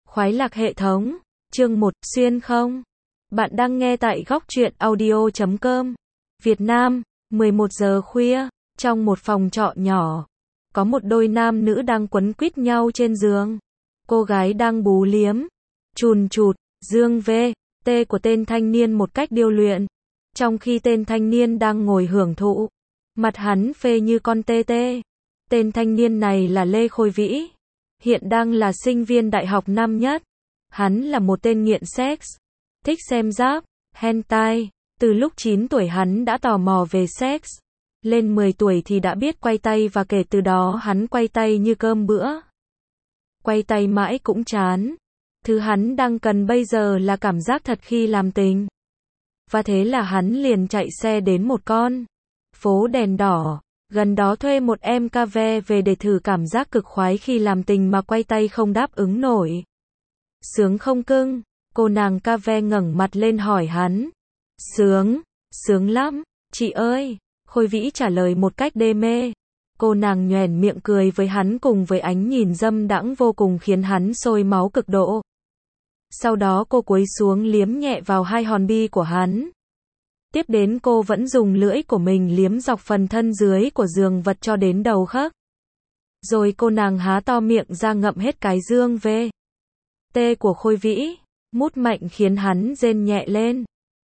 Khoái lạc hệ thống, chương 1, xuyên không? Bạn đang nghe tại góc truyện audio.com. Việt Nam, 11 giờ khuya, trong một phòng trọ nhỏ, có một đôi nam nữ đang quấn quýt nhau trên giường. Cô gái đang bú liếm, chùn chụt, dương v, t của tên thanh niên một cách điêu luyện, trong khi tên thanh niên đang ngồi hưởng thụ. Mặt hắn phê như con tê tê. Tên thanh niên này là Lê Khôi Vĩ, hiện đang là sinh viên đại học năm nhất. Hắn là một tên nghiện sex, thích xem rap, hentai. Từ lúc 9 tuổi hắn đã tò mò về sex. Lên 10 tuổi thì đã biết quay tay và kể từ đó hắn quay tay như cơm bữa. Quay tay mãi cũng chán. Thứ hắn đang cần bây giờ là cảm giác thật khi làm tình. Và thế là hắn liền chạy xe đến một con phố đèn đỏ gần đó, thuê một em cave về để thử cảm giác cực khoái khi làm tình mà quay tay không đáp ứng nổi. Sướng không cưng? Cô nàng cave ngẩng mặt lên hỏi hắn. Sướng, sướng lắm, chị ơi. Khôi Vĩ trả lời một cách đê mê. Cô nàng nhoẻn miệng cười với hắn cùng với ánh nhìn dâm đãng vô cùng khiến hắn sôi máu cực độ. Sau đó cô cúi xuống liếm nhẹ vào hai hòn bi của hắn. Tiếp đến cô vẫn dùng lưỡi của mình liếm dọc phần thân dưới của giường vật cho đến đầu khớp. Rồi cô nàng há to miệng ra ngậm hết cái dương v, t của Khôi Vĩ, mút mạnh khiến hắn rên nhẹ lên.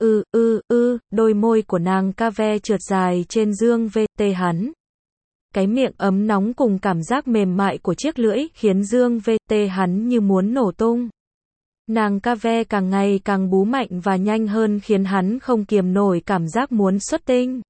Đôi môi của nàng cave trượt dài trên dương v, t hắn. Cái miệng ấm nóng cùng cảm giác mềm mại của chiếc lưỡi khiến dương v, t hắn như muốn nổ tung. Nàng cave càng ngày càng bú mạnh và nhanh hơn khiến hắn không kiềm nổi cảm giác muốn xuất tinh.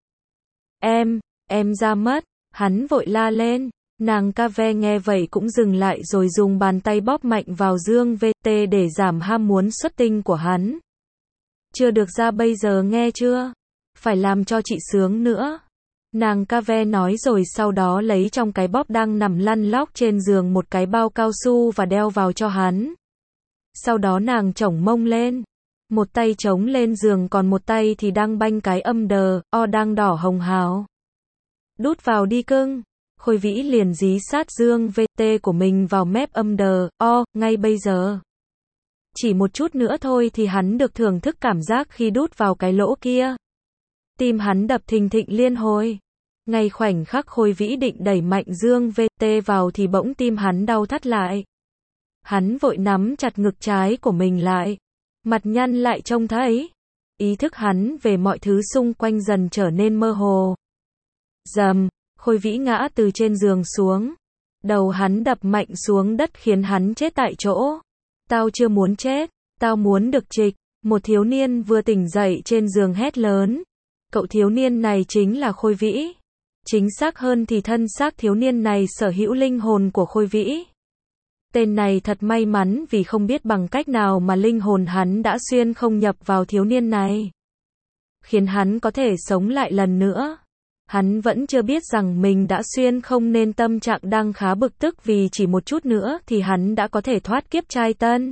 Em ra mất, hắn vội la lên. Nàng cave nghe vậy cũng dừng lại rồi dùng bàn tay bóp mạnh vào dương VT để giảm ham muốn xuất tinh của hắn. Chưa được ra bây giờ nghe chưa? Phải làm cho chị sướng nữa. Nàng cave nói rồi sau đó lấy trong cái bóp đang nằm lăn lóc trên giường một cái bao cao su và đeo vào cho hắn. Sau đó nàng chổng mông lên. Một tay chống lên giường còn một tay thì đang banh cái âm đờ, đang đỏ hồng hào. Đút vào đi cưng. Khôi Vĩ liền dí sát dương VT của mình vào mép âm đờ, ngay bây giờ. Chỉ một chút nữa thôi thì hắn được thưởng thức cảm giác khi đút vào cái lỗ kia. Tim hắn đập thình thịch liên hồi. Ngay khoảnh khắc Khôi Vĩ định đẩy mạnh dương VT vào thì bỗng tim hắn đau thắt lại. Hắn vội nắm chặt ngực trái của mình lại. Mặt nhăn lại trông thấy. Ý thức hắn về mọi thứ xung quanh dần trở nên mơ hồ. Rầm, Khôi Vĩ ngã từ trên giường xuống. Đầu hắn đập mạnh xuống đất khiến hắn chết tại chỗ. Tao chưa muốn chết, tao muốn được trịch. Một thiếu niên vừa tỉnh dậy trên giường hét lớn. Cậu thiếu niên này chính là Khôi Vĩ. Chính xác hơn thì thân xác thiếu niên này sở hữu linh hồn của Khôi Vĩ. Tên này thật may mắn vì không biết bằng cách nào mà linh hồn hắn đã xuyên không nhập vào thiếu niên này, khiến hắn có thể sống lại lần nữa. Hắn vẫn chưa biết rằng mình đã xuyên không nên tâm trạng đang khá bực tức vì chỉ một chút nữa thì hắn đã có thể thoát kiếp trai tân.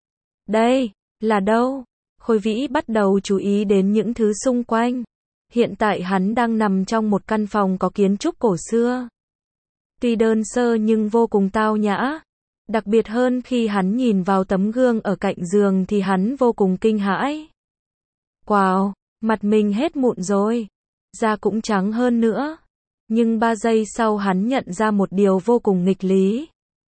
Đây, là đâu? Khôi Vĩ bắt đầu chú ý đến những thứ xung quanh. Hiện tại hắn đang nằm trong một căn phòng có kiến trúc cổ xưa. Tuy đơn sơ nhưng vô cùng tao nhã. Đặc biệt hơn khi hắn nhìn vào tấm gương ở cạnh giường thì hắn vô cùng kinh hãi. Wow, mặt mình hết mụn rồi. Da cũng trắng hơn nữa. Nhưng 3 giây sau hắn nhận ra một điều vô cùng nghịch lý.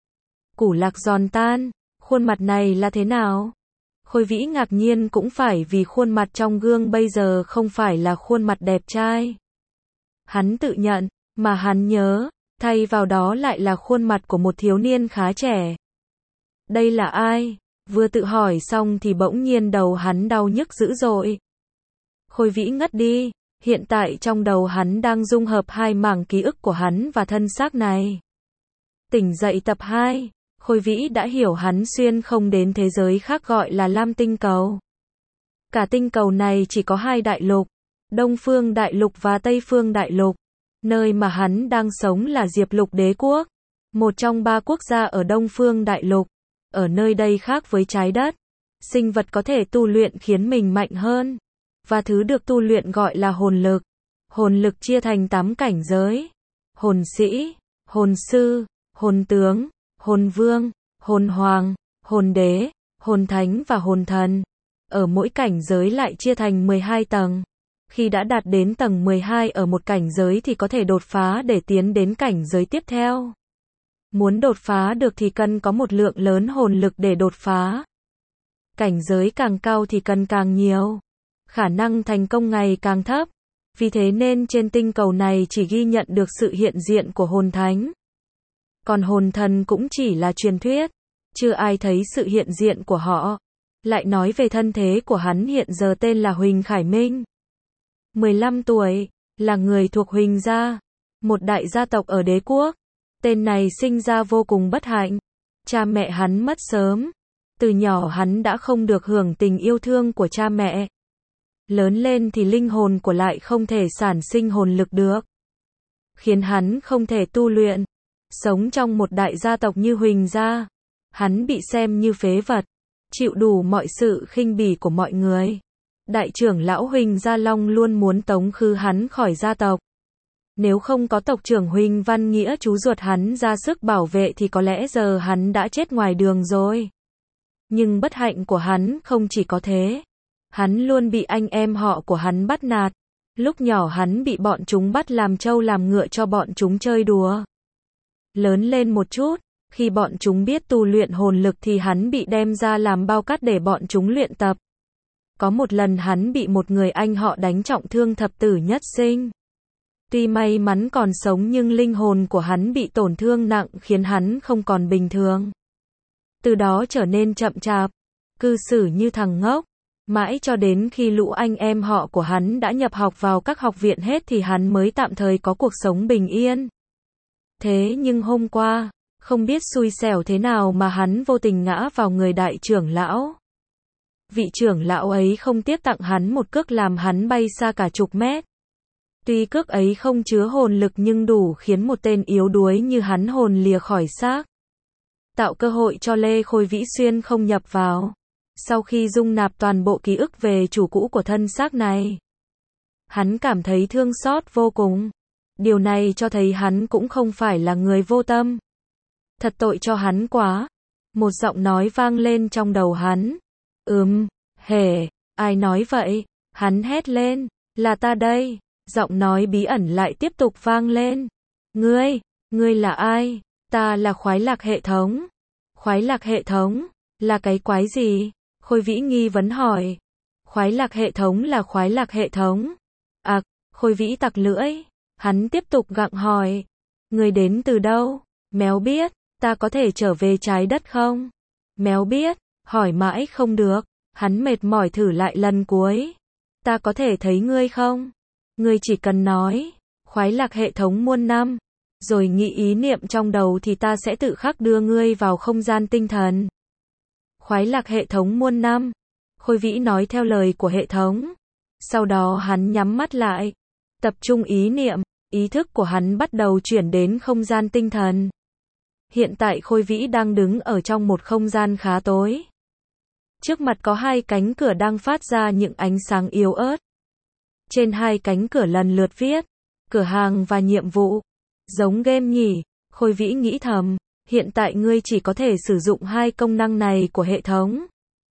Củ lạc giòn tan, khuôn mặt này là thế nào? Khôi Vĩ ngạc nhiên cũng phải vì khuôn mặt trong gương bây giờ không phải là khuôn mặt đẹp trai. Hắn tự nhận, mà hắn nhớ, thay vào đó lại là khuôn mặt của một thiếu niên khá trẻ. Đây là ai? Vừa tự hỏi xong thì bỗng nhiên đầu hắn đau nhức dữ dội. Khôi Vĩ ngất đi. Hiện tại trong đầu hắn đang dung hợp hai mảng ký ức của hắn và thân xác này. Tỉnh dậy tập 2, Khôi Vĩ đã hiểu hắn xuyên không đến thế giới khác gọi là Lam Tinh Cầu. Cả tinh cầu này chỉ có 2 đại lục, Đông Phương Đại Lục và Tây Phương Đại Lục. Nơi mà hắn đang sống là Diệp Lục Đế Quốc, một trong 3 quốc gia ở Đông Phương Đại Lục. Ở nơi đây khác với trái đất, sinh vật có thể tu luyện khiến mình mạnh hơn. Và thứ được tu luyện gọi là hồn lực. Hồn lực chia thành 8 cảnh giới. Hồn sĩ, hồn sư, hồn tướng, hồn vương, hồn hoàng, hồn đế, hồn thánh và hồn thần. Ở mỗi cảnh giới lại chia thành 12 tầng. Khi đã đạt đến tầng 12 ở một cảnh giới thì có thể đột phá để tiến đến cảnh giới tiếp theo. Muốn đột phá được thì cần có một lượng lớn hồn lực để đột phá. Cảnh giới càng cao thì cần càng nhiều. Khả năng thành công ngày càng thấp. Vì thế nên trên tinh cầu này chỉ ghi nhận được sự hiện diện của hồn thánh. Còn hồn thần cũng chỉ là truyền thuyết. Chưa ai thấy sự hiện diện của họ. Lại nói về thân thế của hắn hiện giờ tên là Huỳnh Khải Minh. 15 tuổi, là người thuộc Huỳnh gia, một đại gia tộc ở đế quốc. Tên này sinh ra vô cùng bất hạnh. Cha mẹ hắn mất sớm. Từ nhỏ hắn đã không được hưởng tình yêu thương của cha mẹ. Lớn lên thì linh hồn của lại không thể sản sinh hồn lực được. Khiến hắn không thể tu luyện. Sống trong một đại gia tộc như Huỳnh gia. Hắn bị xem như phế vật. Chịu đủ mọi sự khinh bỉ của mọi người. Đại trưởng lão Huỳnh Gia Long luôn muốn tống khứ hắn khỏi gia tộc. Nếu không có tộc trưởng Huỳnh Văn Nghĩa chú ruột hắn ra sức bảo vệ thì có lẽ giờ hắn đã chết ngoài đường rồi. Nhưng bất hạnh của hắn không chỉ có thế. Hắn luôn bị anh em họ của hắn bắt nạt. Lúc nhỏ hắn bị bọn chúng bắt làm trâu làm ngựa cho bọn chúng chơi đùa. Lớn lên một chút, khi bọn chúng biết tu luyện hồn lực thì hắn bị đem ra làm bao cát để bọn chúng luyện tập. Có một lần hắn bị một người anh họ đánh trọng thương thập tử nhất sinh. Tuy may mắn còn sống nhưng linh hồn của hắn bị tổn thương nặng khiến hắn không còn bình thường. Từ đó trở nên chậm chạp, cư xử như thằng ngốc. Mãi cho đến khi lũ anh em họ của hắn đã nhập học vào các học viện hết thì hắn mới tạm thời có cuộc sống bình yên. Thế nhưng hôm qua, không biết xui xẻo thế nào mà hắn vô tình ngã vào người đại trưởng lão. Vị trưởng lão ấy không tiếc tặng hắn một cước làm hắn bay xa cả chục mét. Tuy cước ấy không chứa hồn lực nhưng đủ khiến một tên yếu đuối như hắn hồn lìa khỏi xác. Tạo cơ hội cho Lê Khôi Vĩ Xuyên không nhập vào. Sau khi dung nạp toàn bộ ký ức về chủ cũ của thân xác này, hắn cảm thấy thương xót vô cùng. Điều này cho thấy hắn cũng không phải là người vô tâm. Thật tội cho hắn quá. Một giọng nói vang lên trong đầu hắn. Hề, ai nói vậy? Hắn hét lên, là ta đây. Giọng nói bí ẩn lại tiếp tục vang lên. Ngươi là ai? Ta là khoái lạc hệ thống. Khoái lạc hệ thống? Là cái quái gì? Khôi Vĩ nghi vấn hỏi. Khoái lạc hệ thống là khoái lạc hệ thống. Khôi Vĩ tặc lưỡi. Hắn tiếp tục gặng hỏi. Ngươi đến từ đâu? Méo biết, ta có thể trở về trái đất không? Méo biết, hỏi mãi không được. Hắn mệt mỏi thử lại lần cuối. Ta có thể thấy ngươi không? Ngươi chỉ cần nói, khoái lạc hệ thống muôn năm, rồi nghĩ ý niệm trong đầu thì ta sẽ tự khắc đưa ngươi vào không gian tinh thần. Khoái lạc hệ thống muôn năm. Khôi Vĩ nói theo lời của hệ thống. Sau đó hắn nhắm mắt lại, tập trung ý niệm, ý thức của hắn bắt đầu chuyển đến không gian tinh thần. Hiện tại Khôi Vĩ đang đứng ở trong một không gian khá tối. Trước mặt có hai cánh cửa đang phát ra những ánh sáng yếu ớt. Trên hai cánh cửa lần lượt viết, cửa hàng và nhiệm vụ. Giống game nhỉ, Khôi Vĩ nghĩ thầm, hiện tại ngươi chỉ có thể sử dụng hai công năng này của hệ thống.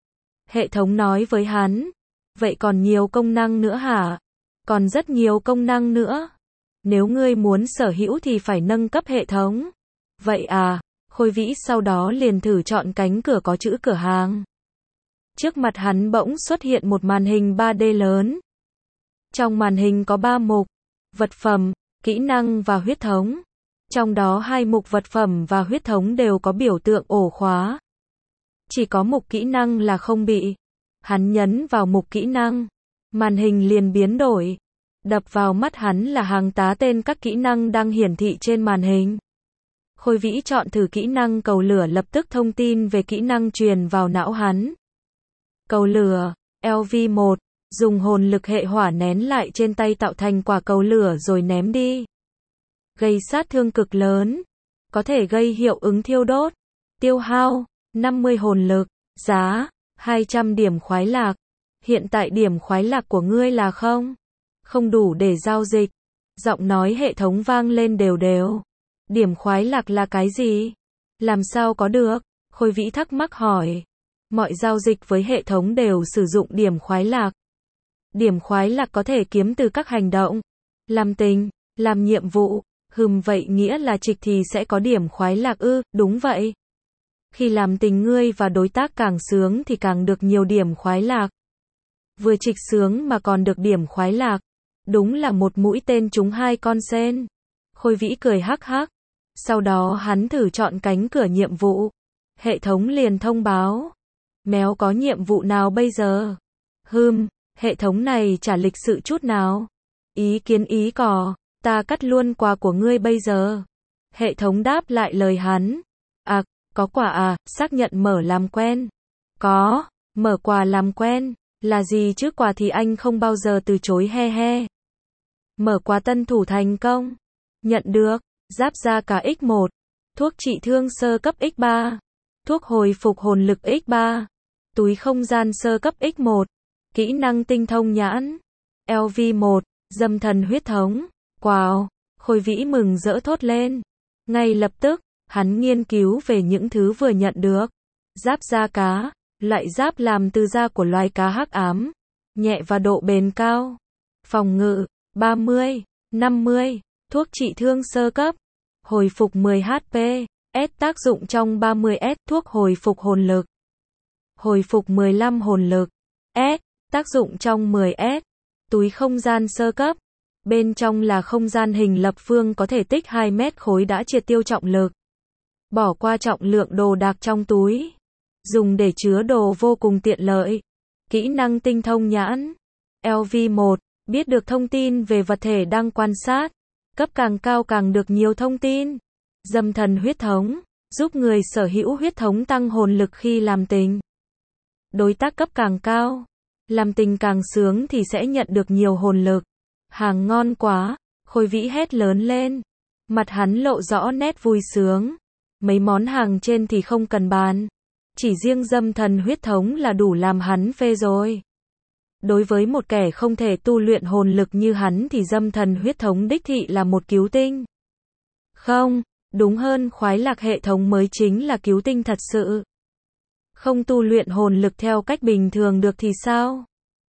Hệ thống nói với hắn, vậy còn nhiều công năng nữa hả? Còn rất nhiều công năng nữa. Nếu ngươi muốn sở hữu thì phải nâng cấp hệ thống. Vậy à, Khôi Vĩ sau đó liền thử chọn cánh cửa có chữ cửa hàng. Trước mặt hắn bỗng xuất hiện một màn hình 3D lớn. Trong màn hình có 3 mục, vật phẩm, kỹ năng và huyết thống. Trong đó hai mục vật phẩm và huyết thống đều có biểu tượng ổ khóa. Chỉ có mục kỹ năng là không bị. Hắn nhấn vào mục kỹ năng. Màn hình liền biến đổi. Đập vào mắt hắn là hàng tá tên các kỹ năng đang hiển thị trên màn hình. Khôi Vĩ chọn thử kỹ năng cầu lửa, lập tức thông tin về kỹ năng truyền vào não hắn. Cầu lửa, LV1, dùng hồn lực hệ hỏa nén lại trên tay tạo thành quả cầu lửa rồi ném đi. Gây sát thương cực lớn, có thể gây hiệu ứng thiêu đốt, tiêu hao 50 hồn lực, giá 200 điểm khoái lạc. Hiện tại điểm khoái lạc của ngươi là không đủ để giao dịch. Giọng nói hệ thống vang lên đều đều. Điểm khoái lạc là cái gì? Làm sao có được? Khôi Vĩ thắc mắc hỏi. Mọi giao dịch với hệ thống đều sử dụng điểm khoái lạc. Điểm khoái lạc có thể kiếm từ các hành động. Làm tình, làm nhiệm vụ. Vậy nghĩa là trịch thì sẽ có điểm khoái lạc ư? Đúng vậy. Khi làm tình ngươi và đối tác càng sướng thì càng được nhiều điểm khoái lạc. Vừa trịch sướng mà còn được điểm khoái lạc. Đúng là một mũi tên trúng hai con sên. Khôi Vĩ cười hắc hắc. Sau đó hắn thử chọn cánh cửa nhiệm vụ. Hệ thống liền thông báo. Mèo có nhiệm vụ nào bây giờ? Hệ thống này chả lịch sự chút nào. Ý kiến ý cò, ta cắt luôn quà của ngươi bây giờ. Hệ thống đáp lại lời hắn. À, có quà à, xác nhận mở làm quen. Có, mở quà làm quen. Là gì chứ, quà thì anh không bao giờ từ chối he he. Mở quà tân thủ thành công. Nhận được, giáp da cá X1. Thuốc trị thương sơ cấp X3. Thuốc hồi phục hồn lực X3. Túi không gian sơ cấp X1. Kỹ năng tinh thông nhãn. LV1. Dâm thần huyết thống. Wow! Khôi Vĩ mừng rỡ thốt lên. Ngay lập tức, hắn nghiên cứu về những thứ vừa nhận được. Giáp da cá. Loại giáp làm từ da của loài cá hắc ám. Nhẹ và độ bền cao. Phòng ngự. 30. 50. Thuốc trị thương sơ cấp. Hồi phục 10 HP. S tác dụng trong 30S. Thuốc hồi phục hồn lực. Hồi phục 15 hồn lực. S. Tác dụng trong 10S. Túi không gian sơ cấp. Bên trong là không gian hình lập phương có thể tích 2 mét khối đã triệt tiêu trọng lực. Bỏ qua trọng lượng đồ đạc trong túi. Dùng để chứa đồ vô cùng tiện lợi. Kỹ năng tinh thông nhãn. LV1. Biết được thông tin về vật thể đang quan sát. Cấp càng cao càng được nhiều thông tin. Dâm thần huyết thống. Giúp người sở hữu huyết thống tăng hồn lực khi làm tình. Đối tác cấp càng cao. Làm tình càng sướng thì sẽ nhận được nhiều hồn lực. Hàng ngon quá. Khôi Vĩ hét lớn lên. Mặt hắn lộ rõ nét vui sướng. Mấy món hàng trên thì không cần bàn. Chỉ riêng dâm thần huyết thống là đủ làm hắn phê rồi. Đối với một kẻ không thể tu luyện hồn lực như hắn thì dâm thần huyết thống đích thị là một cứu tinh. Không, đúng hơn khoái lạc hệ thống mới chính là cứu tinh thật sự. Không tu luyện hồn lực theo cách bình thường được thì sao?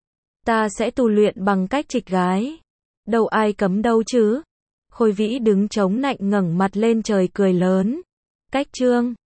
Ta sẽ tu luyện bằng cách trịch gái. Đâu ai cấm đâu chứ. Khôi Vĩ đứng chống nạnh ngẩng mặt lên trời cười lớn. Cách chương